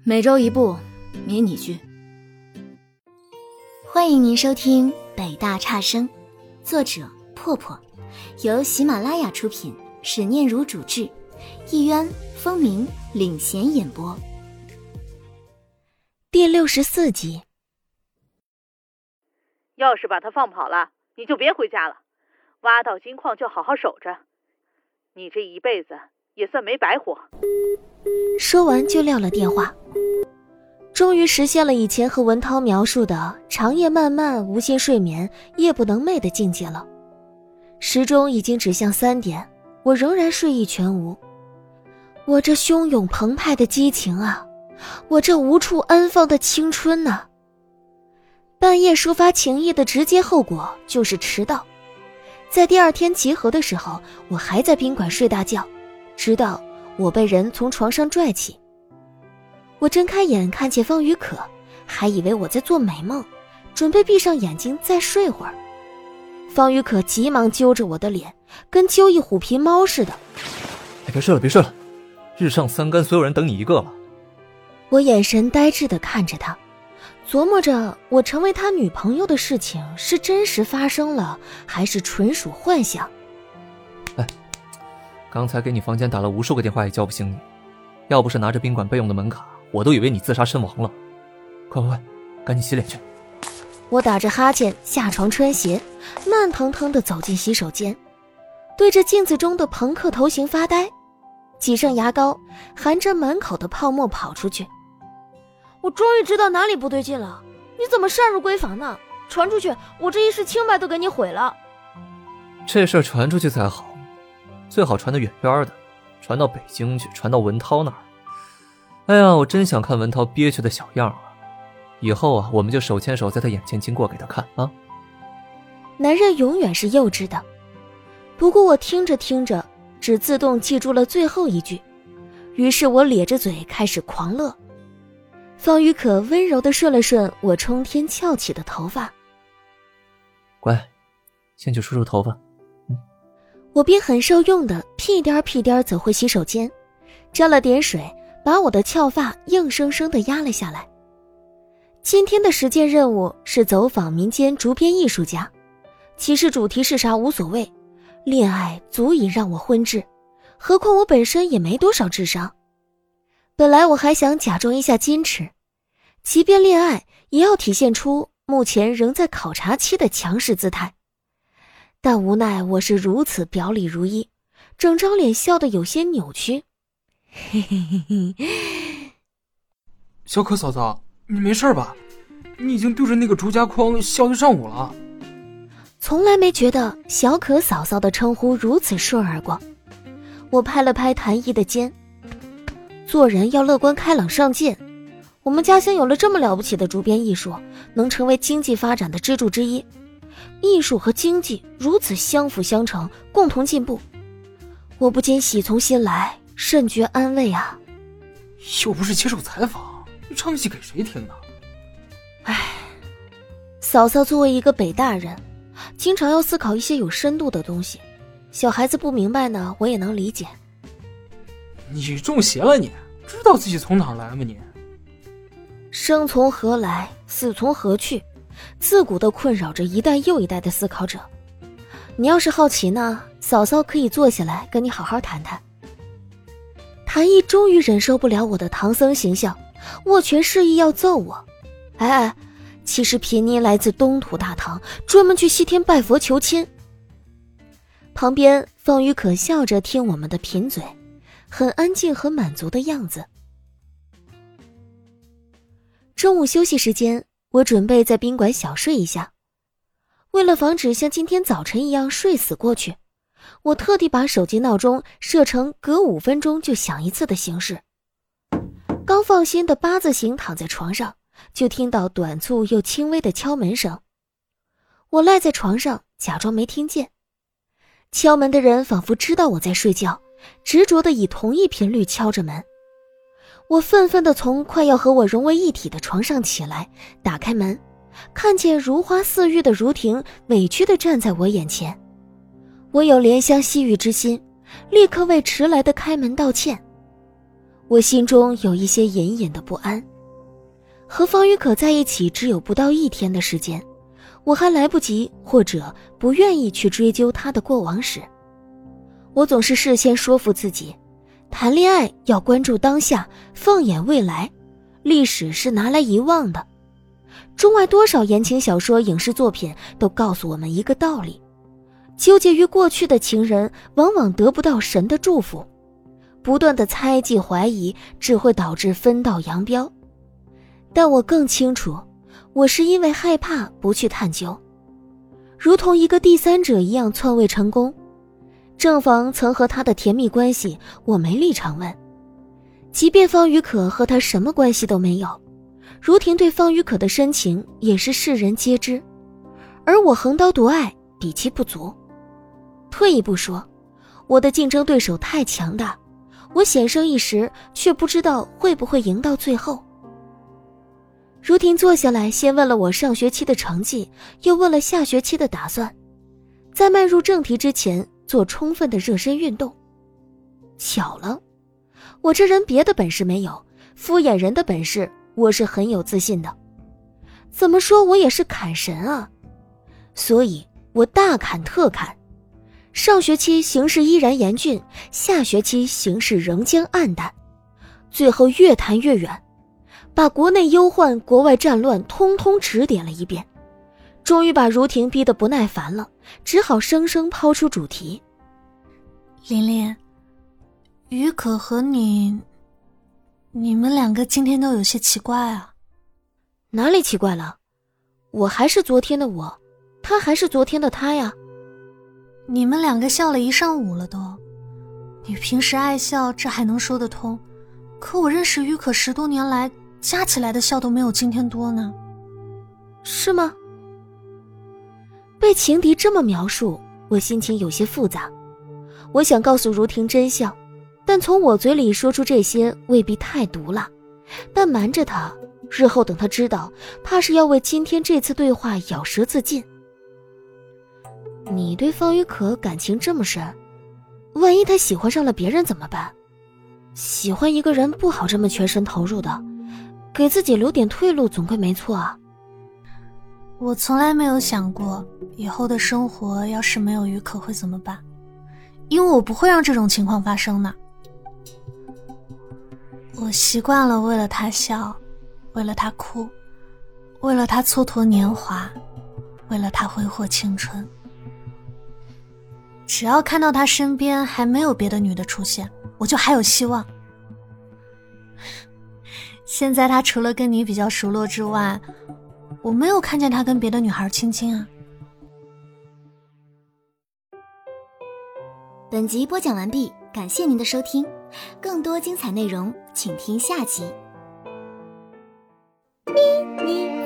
每周一部迷你剧。 欢迎您收听北大差生，作者破破，由喜马拉雅出品，史念如主制，一渊、风鸣领衔演播。第64集。 要是把他放跑了，你就别回家了，挖到金矿就好好守着，你这一辈子也算没白活。 说完就撂了电话。终于实现了以前和文涛描述的长夜漫漫、无心睡眠、夜不能寐的境界了。时钟已经指向3点，我仍然睡意全无。我这汹涌澎湃的激情啊，我这无处安放的青春啊。半夜抒发情意的直接后果就是迟到。在第二天集合的时候，我还在宾馆睡大觉，直到我被人从床上拽起。我睁开眼看见方雨可，还以为我在做美梦，准备闭上眼睛再睡会儿。方雨可急忙揪着我的脸，跟揪一虎皮猫似的。 别睡了别睡了，日上三竿，所有人等你一个了。 我眼神呆滞地看着他，琢磨着我成为他女朋友的事情是真实发生了，还是纯属幻想。 刚才给你房间打了无数个电话也叫不醒你，要不是拿着宾馆备用的门卡，我都以为你自杀身亡了。快，赶紧洗脸去。 我打着哈欠下床穿鞋，慢腾腾地走进洗手间，对着镜子中的朋克头型发呆，挤上牙膏，含着满口的泡沫跑出去。 我终于知道哪里不对劲了，你怎么擅入闺房呢？传出去，我这一世清白都给你毁了。 这事儿传出去才好，最好传得远远的，传到北京去，传到文涛那儿。哎呀，我真想看文涛憋屈的小样啊！以后啊，我们就手牵手在他眼前经过给他看啊。 男人永远是幼稚的。不过我听着听着，只自动记住了最后一句，于是我咧着嘴开始狂乐。方雨可温柔地顺了顺我冲天翘起的头发。 乖，先去梳梳头发。 我便很受用的屁颠屁颠走回洗手间，沾了点水，把我的翘发硬生生地压了下来。今天的实践任务是走访民间竹编艺术家，其实主题是啥无所谓，恋爱足以让我昏智，何况我本身也没多少智商。本来我还想假装一下矜持，即便恋爱也要体现出目前仍在考察期的强势姿态，但无奈我是如此表里如一，整张脸笑得有些扭曲。嘿嘿嘿嘿。 小可嫂子，你没事吧？你已经对着那个竹夹筐笑得上午了。 从来没觉得小可嫂嫂的称呼如此顺耳过。我拍了拍谭毅的肩，做人要乐观开朗上进，我们家乡有了这么了不起的竹编艺术，能成为经济发展的支柱之一。艺术和经济如此相辅相成，共同进步，我不禁喜从心来，甚觉安慰啊。 又不是接受采访，你唱戏给谁听呢？ 嫂嫂作为一个北大人，经常要思考一些有深度的东西，小孩子不明白呢，我也能理解。 你中邪了，你知道自己从哪儿来吗？你生从何来，死从何去，自古都困扰着一代又一代的思考者。你要是好奇呢，嫂嫂可以坐下来跟你好好谈谈。谭毅终于忍受不了我的唐僧形象，握拳示意要揍我。其实贫尼来自东土大唐，专门去西天拜佛求亲。旁边方雨可笑着听我们的贫嘴，很安静和满足的样子。中午休息时间，我准备在宾馆小睡一下。为了防止像今天早晨一样睡死过去，我特地把手机闹钟设成隔5分钟就响一次的形式。刚放心的8字形躺在床上，就听到短促又轻微的敲门声。我赖在床上假装没听见。敲门的人仿佛知道我在睡觉，执着地以同一频率敲着门。我愤愤地从快要和我融为一体的床上起来，打开门，看见如花似玉的如婷委屈地站在我眼前。我有怜香惜玉之心，立刻为迟来的开门道歉。 我心中有一些隐隐的不安。和方雨可在一起只有不到1天的时间，我还来不及或者不愿意去追究他的过往史。我总是事先说服自己，谈恋爱要关注当下，放眼未来，历史是拿来遗忘的。中外多少言情小说、影视作品都告诉我们一个道理：纠结于过去的情人往往得不到神的祝福，不断的猜忌怀疑只会导致分道扬镳。但我更清楚，我是因为害怕不去探究，如同一个第三者一样篡位成功。正房曾和他的甜蜜关系，我没立场问。即便方雨可和他什么关系都没有，如婷对方雨可的深情也是世人皆知，而我横刀夺爱，比其不足。退一步说，我的竞争对手太强大，我险胜一时，却不知道会不会赢到最后。如婷坐下来，先问了我上学期的成绩，又问了下学期的打算，在迈入正题之前做充分的热身运动。巧了，我这人别的本事没有，敷衍人的本事我是很有自信的。怎么说我也是砍神啊，所以我大砍特砍。上学期形势依然严峻，下学期形势仍将暗淡，最后越谈越远，把国内忧患、国外战乱通通指点了一遍，终于把如婷逼得不耐烦了，只好生生抛出主题。 琳琳，雨可和你们两个今天都有些奇怪啊。 哪里奇怪了？我还是昨天的我，他还是昨天的他呀。 你们两个笑了一上午了都，你平时爱笑，这还能说得通，可我认识雨可10多年来，加起来的笑都没有今天多呢。 是吗？被情敌这么描述，我心情有些复杂。我想告诉如婷真相，但从我嘴里说出这些未必太毒辣，但瞒着他，日后等他知道，怕是要为今天这次对话咬舌自尽。你对方雨可感情这么深，万一他喜欢上了别人怎么办？喜欢一个人不好这么全身投入的，给自己留点退路总归没错啊。 我从来没有想过以后的生活要是没有雨可会怎么办，因为我不会让这种情况发生的。我习惯了为了他笑，为了他哭，为了他蹉跎年华，为了他挥霍青春。只要看到他身边还没有别的女的出现，我就还有希望。现在他除了跟你比较熟络之外，我没有看见他跟别的女孩亲亲啊。 本集播讲完毕，感谢您的收听，更多精彩内容请听下集。咪咪